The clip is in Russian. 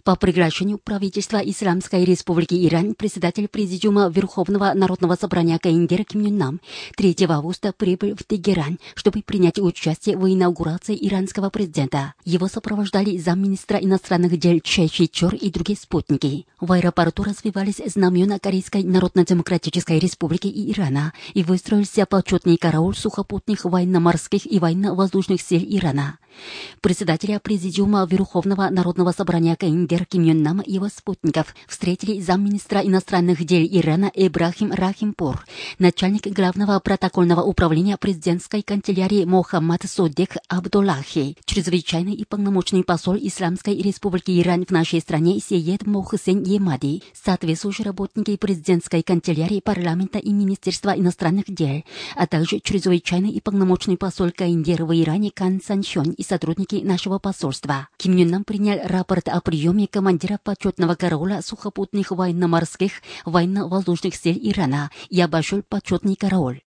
По приглашению правительства Исламской Республики Иран председатель Президиума Верховного Народного собрания КНДР Ким Чен Нам 3 августа прибыл в Тегеран, чтобы принять участие в инаугурации иранского президента. Его сопровождали замминистра иностранных дел Чжэ Шичор и другие спутники. В аэропорту развивались знамена Корейской Народно-Демократической Республики и Ирана и выстроился почетный караул сухопутных военно-морских и военно-воздушных сил Ирана. Председателя Президиума Верховного Народного собрания КНДР Ким Чен Нам и его спутников встретили замминистра иностранных дел Ирана Ибрахим Рахимпур, начальник главного протокольного управления президентской канцелярии Мохаммад Содек Абдуллахи, чрезвычайный и полномочный посол Исламской Республики Иран в нашей стране Сейед Мохсен Емади, соответствующие работники президентской канцелярии парламента и Министерства иностранных дел, а также чрезвычайный и полномочный посол КНДР в Иране Кан Санчон и сотрудники нашего посольства. Ким Чен Нам принял рапорт о приеме командира почетного караула сухопутных военно-морских военно-воздушных сил Ирана и обошел почетный караул.